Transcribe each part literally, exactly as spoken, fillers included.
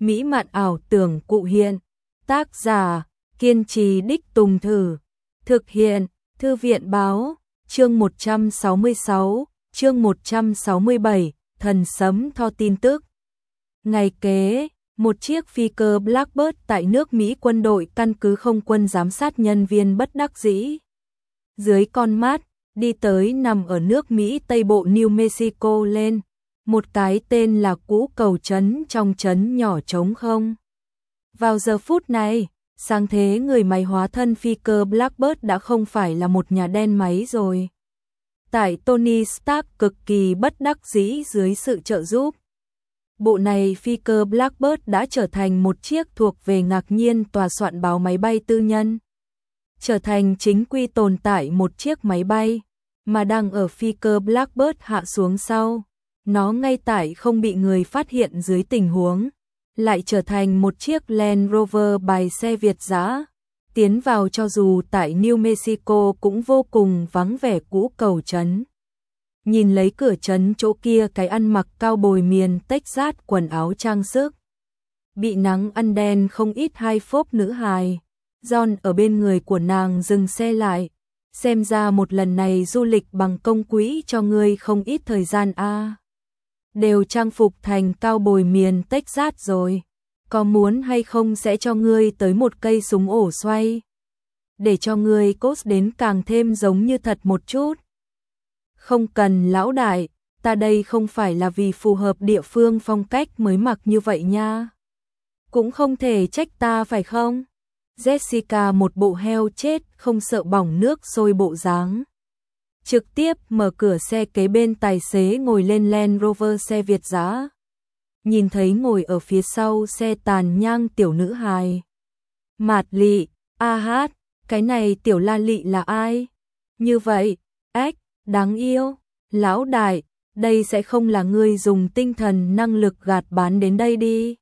mỹ mạn ảo tưởng cụ hiện. Tác giả, kiên trì đích tùng thử. Thực hiện, Thư viện báo, chương một trăm sáu mươi sáu, chương một trăm sáu mươi bảy, thần sấm tho tin tức. Ngày kế, một chiếc phi cơ Blackbird tại nước Mỹ quân đội căn cứ không quân giám sát nhân viên bất đắc dĩ. Dưới con mắt, đi tới nằm ở nước Mỹ Tây Bộ New Mexico lên, một cái tên là Cũ Cầu Trấn trong trấn nhỏ trống không. Vào giờ phút này, sáng thế người máy hóa thân phi cơ Blackbird đã không phải là một nhà đen máy rồi. Tại Tony Stark cực kỳ bất đắc dĩ dưới sự trợ giúp, bộ này phi cơ Blackbird đã trở thành một chiếc thuộc về ngạc nhiên tòa soạn báo máy bay tư nhân. Trở thành chính quy tồn tại một chiếc máy bay, mà đang ở phi cơ Blackbird hạ xuống sau. Nó ngay tại không bị người phát hiện dưới tình huống, lại trở thành một chiếc Land Rover bài xe Việt dã, tiến vào cho dù tại New Mexico cũng vô cùng vắng vẻ Cũ Cầu Trấn. Nhìn lấy cửa trấn chỗ kia cái ăn mặc cao bồi miền Texas quần áo trang sức. Bị nắng ăn đen không ít hai phốp nữ hài. John ở bên người của nàng dừng xe lại. Xem ra một lần này du lịch bằng công quỹ cho ngươi không ít thời gian a. À. Đều trang phục thành cao bồi miền Texas rồi. Có muốn hay không sẽ cho ngươi tới một cây súng ổ xoay. Để cho ngươi cốt đến càng thêm giống như thật một chút. Không cần lão đại, ta đây không phải là vì phù hợp địa phương phong cách mới mặc như vậy nha. Cũng không thể trách ta phải không? Jessica một bộ heo chết không sợ bỏng nước sôi bộ dáng. Trực tiếp mở cửa xe kế bên tài xế ngồi lên Land Rover xe Việt dã. Nhìn thấy ngồi ở phía sau xe tàn nhang tiểu nữ hài. Mạt Lị, a hát, cái này tiểu la lị là ai? Như vậy, ếch. Đáng yêu, lão đại, đây sẽ không là ngươi dùng tinh thần năng lực gạt bán đến đây đi.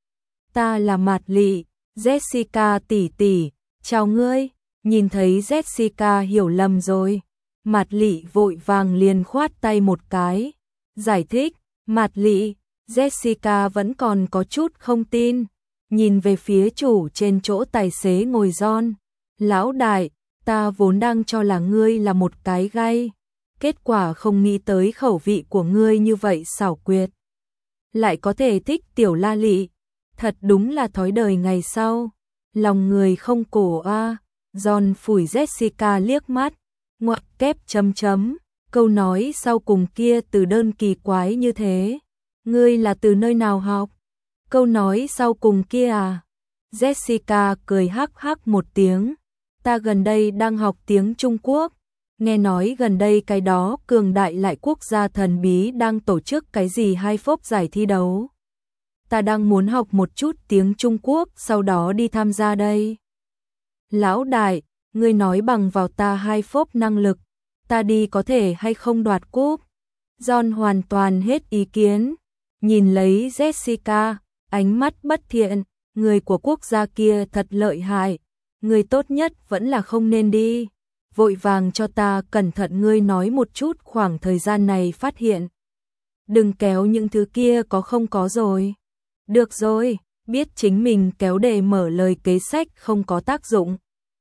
Ta là Mạt Lị, Jessica tỷ tỷ, chào ngươi. Nhìn thấy Jessica hiểu lầm rồi, Mạt Lị vội vàng liền khoát tay một cái, giải thích. Mạt Lị, Jessica vẫn còn có chút không tin, nhìn về phía chủ trên chỗ tài xế ngồi John. Lão đại, ta vốn đang cho là ngươi là một cái gay. Kết quả không nghĩ tới khẩu vị của ngươi như vậy xảo quyệt. Lại có thể thích tiểu la lị. Thật đúng là thói đời ngày sau. Lòng người không cổ a. À. John phủi Jessica liếc mắt. Ngoặc kép chấm chấm. Câu nói sau cùng kia từ đơn kỳ quái như thế. Ngươi là từ nơi nào học? Câu nói sau cùng kia à? Jessica cười hắc hắc một tiếng. Ta gần đây đang học tiếng Trung Quốc. Nghe nói gần đây cái đó cường đại lại quốc gia thần bí đang tổ chức cái gì hai phốp giải thi đấu. Ta đang muốn học một chút tiếng Trung Quốc sau đó đi tham gia đây. Lão đại, ngươi nói bằng vào ta hai phốp năng lực, ta đi có thể hay không đoạt cúp? John hoàn toàn hết ý kiến, nhìn lấy Jessica, ánh mắt bất thiện, người của quốc gia kia thật lợi hại, người tốt nhất vẫn là không nên đi. Vội vàng cho ta cẩn thận ngươi nói một chút khoảng thời gian này phát hiện. Đừng kéo những thứ kia có không có rồi. Được rồi, biết chính mình kéo để mở lời kế sách không có tác dụng.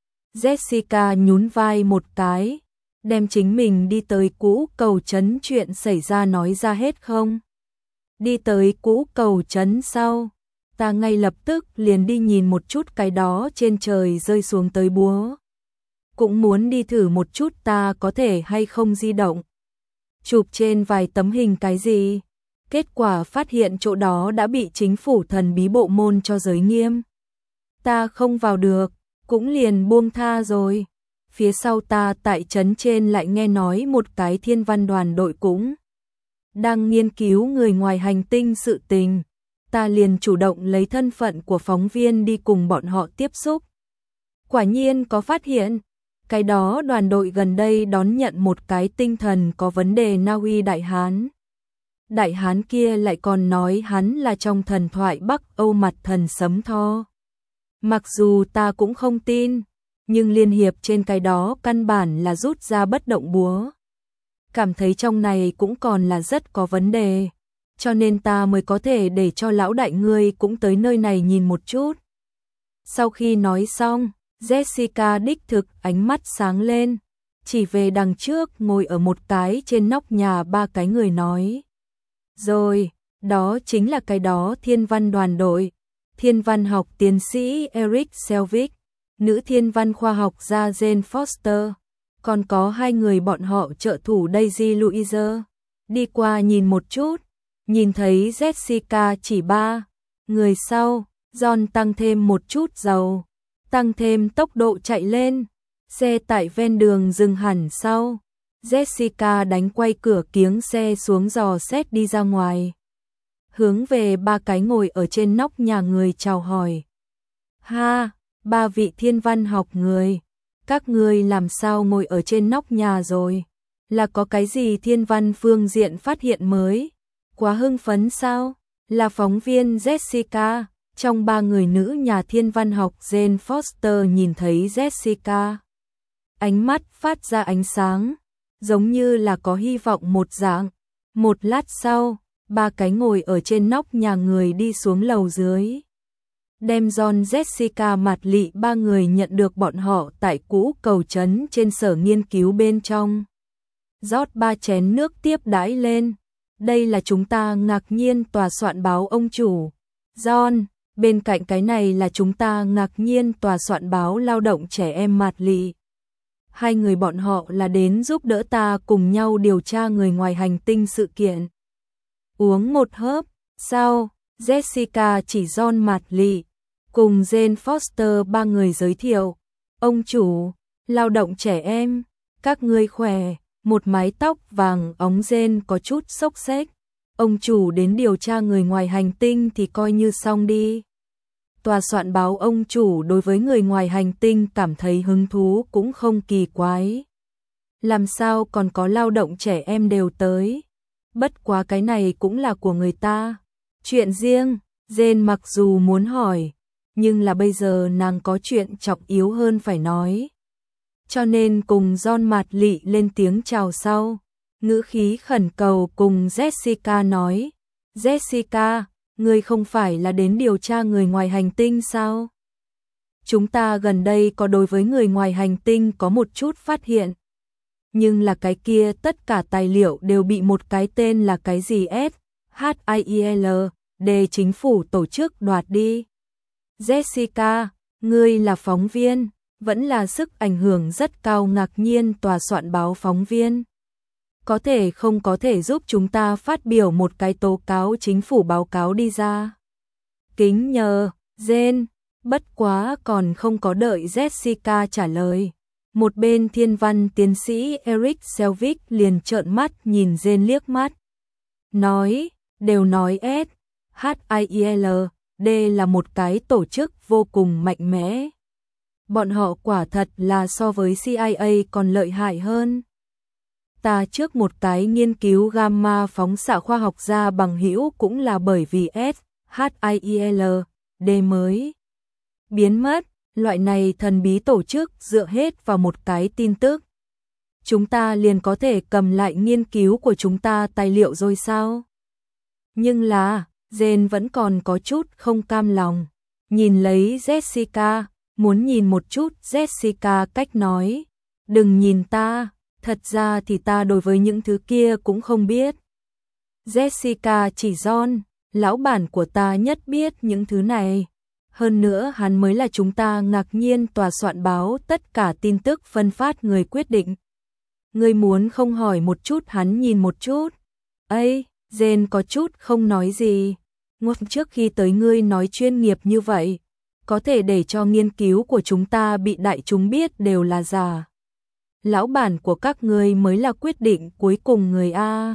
Jessica nhún vai một cái, đem chính mình đi tới Cũ Cầu Trấn chuyện xảy ra nói ra hết không. Đi tới Cũ Cầu Trấn sau, ta ngay lập tức liền đi nhìn một chút cái đó trên trời rơi xuống tới búa. Cũng muốn đi thử một chút ta có thể hay không di động. Chụp trên vài tấm hình cái gì. Kết quả phát hiện chỗ đó đã bị chính phủ thần bí bộ môn cho giới nghiêm. Ta không vào được, cũng liền buông tha rồi. Phía sau ta tại trấn trên lại nghe nói một cái thiên văn đoàn đội cũng đang nghiên cứu người ngoài hành tinh sự tình. Ta liền chủ động lấy thân phận của phóng viên đi cùng bọn họ tiếp xúc. Quả nhiên có phát hiện. Cái đó đoàn đội gần đây đón nhận một cái tinh thần có vấn đề Na Uy Đại Hán. Đại Hán kia lại còn nói hắn là trong thần thoại Bắc Âu mặt thần sấm tho. Mặc dù ta cũng không tin, nhưng liên hiệp trên cái đó căn bản là rút ra bất động búa. Cảm thấy trong này cũng còn là rất có vấn đề. cho nên ta mới có thể để cho lão đại ngươi cũng tới nơi này nhìn một chút. Sau khi nói xong, Jessica đích thực ánh mắt sáng lên, chỉ về đằng trước ngồi ở một cái trên nóc nhà ba cái người nói. Rồi, đó chính là cái đó thiên văn đoàn đội, thiên văn học tiến sĩ Eric Selvig, nữ thiên văn khoa học gia Jane Foster, còn có hai người bọn họ trợ thủ Daisy Louise. Đi qua nhìn một chút, nhìn thấy Jessica chỉ ba người sau, John tăng thêm một chút dầu, tăng thêm tốc độ chạy lên, xe tại ven đường dừng hẳn sau. Jessica đánh quay cửa kiếng xe xuống dò xét đi ra ngoài, hướng về ba cái ngồi ở trên nóc nhà người chào hỏi. Ha, ba vị thiên văn học người, các ngươi làm sao ngồi ở trên nóc nhà rồi? Là có cái gì thiên văn phương diện phát hiện mới? Quá hưng phấn sao? Là phóng viên Jessica, trong ba người nữ nhà thiên văn học Jane Foster nhìn thấy Jessica. Ánh mắt phát ra ánh sáng, giống như là có hy vọng một dạng. Một lát sau, ba cái ngồi ở trên nóc nhà người đi xuống lầu dưới. Đem John Jessica mặt lị ba người nhận được bọn họ tại cũ cầu trấn trên sở nghiên cứu bên trong. Rót ba chén nước tiếp đãi lên. Đây là chúng ta ngạc nhiên tòa soạn báo ông chủ. John, bên cạnh cái này là chúng ta ngạc nhiên tòa soạn báo lao động trẻ em mặt lị. Hai người bọn họ là đến giúp đỡ ta cùng nhau điều tra người ngoài hành tinh sự kiện. Uống một hớp, sau, Jessica chỉ John mặt lị, cùng Jane Foster ba người giới thiệu. Ông chủ, lao động trẻ em, các ngươi khỏe, một mái tóc vàng óng Jane có chút xốc xếch. Ông chủ đến điều tra người ngoài hành tinh thì coi như xong đi. Tòa soạn báo ông chủ đối với người ngoài hành tinh cảm thấy hứng thú cũng không kỳ quái. Làm sao còn có lao động trẻ em đều tới. Bất quá cái này cũng là của người ta. Chuyện riêng, Jane mặc dù muốn hỏi, nhưng là bây giờ nàng có chuyện trọng yếu hơn phải nói. Cho nên cùng John mặt lị lên tiếng chào sau. Ngữ khí khẩn cầu cùng Jessica nói. Jessica, ngươi không phải là đến điều tra người ngoài hành tinh sao? Chúng ta gần đây có đối với người ngoài hành tinh có một chút phát hiện. Nhưng là cái kia tất cả tài liệu đều bị một cái tên là cái gì S, H I I L, D chính phủ tổ chức đoạt đi. Jessica, ngươi là phóng viên, vẫn là sức ảnh hưởng rất cao ngạc nhiên tòa soạn báo phóng viên. Có thể không có thể giúp chúng ta phát biểu một cái tố cáo chính phủ báo cáo đi ra. Kính nhờ, Jane, bất quá còn không có đợi Jessica trả lời. Một bên thiên văn tiến sĩ Eric Selvig liền trợn mắt nhìn Jane liếc mắt. Nói, đều nói S, H I I L, D là một cái tổ chức vô cùng mạnh mẽ. Bọn họ quả thật là so với C I A còn lợi hại hơn. Ta trước một cái nghiên cứu gamma phóng xạ khoa học gia bằng hữu cũng là bởi vì S, H I I L, D mới biến mất. Loại này thần bí tổ chức dựa hết vào một cái tin tức. Chúng ta liền có thể cầm lại nghiên cứu của chúng ta tài liệu rồi sao? Nhưng là, Jane vẫn còn có chút không cam lòng. Nhìn lấy Jessica, muốn nhìn một chút Jessica cách nói. Đừng nhìn ta, thật ra thì ta đối với những thứ kia cũng không biết. Jessica chỉ John, lão bản của ta nhất biết những thứ này. Hơn nữa hắn mới là chúng ta ngạc nhiên tòa soạn báo tất cả tin tức phân phát người quyết định. Ngươi muốn không hỏi một chút hắn nhìn một chút. Ây, Jane có chút không nói gì. Ngột trước khi tới ngươi nói chuyên nghiệp như vậy, có thể để cho nghiên cứu của chúng ta bị đại chúng biết đều là giả. Lão bản của các ngươi mới là quyết định cuối cùng người A.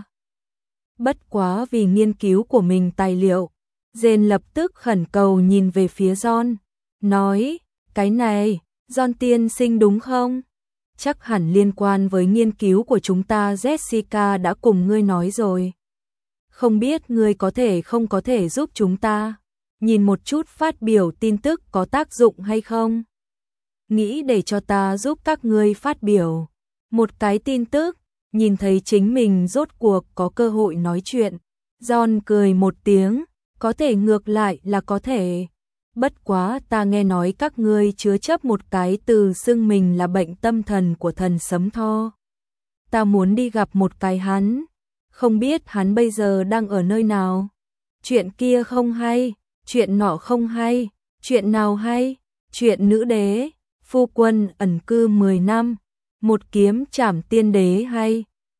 Bất quá vì nghiên cứu của mình tài liệu, Jane lập tức khẩn cầu nhìn về phía John, nói, cái này, John tiên sinh đúng không? Chắc hẳn liên quan với nghiên cứu của chúng ta Jessica đã cùng ngươi nói rồi. Không biết ngươi có thể không có thể giúp chúng ta, nhìn một chút phát biểu tin tức có tác dụng hay không? Nghĩ để cho ta giúp các ngươi phát biểu một cái tin tức, nhìn thấy chính mình rốt cuộc có cơ hội nói chuyện. John cười một tiếng, có thể ngược lại là có thể. Bất quá ta nghe nói các ngươi chứa chấp một cái từ xưng mình là bệnh tâm thần của thần Sấm Tho. Ta muốn đi gặp một cái hắn, không biết hắn bây giờ đang ở nơi nào. Chuyện kia không hay, chuyện nọ không hay, chuyện nào hay, chuyện nữ đế, phu quân ẩn cư mười năm, một kiếm trảm tiên đế hay.